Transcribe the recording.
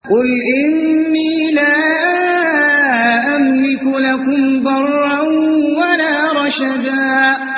قل إني لا أملك لكم ضرا ولا رشدا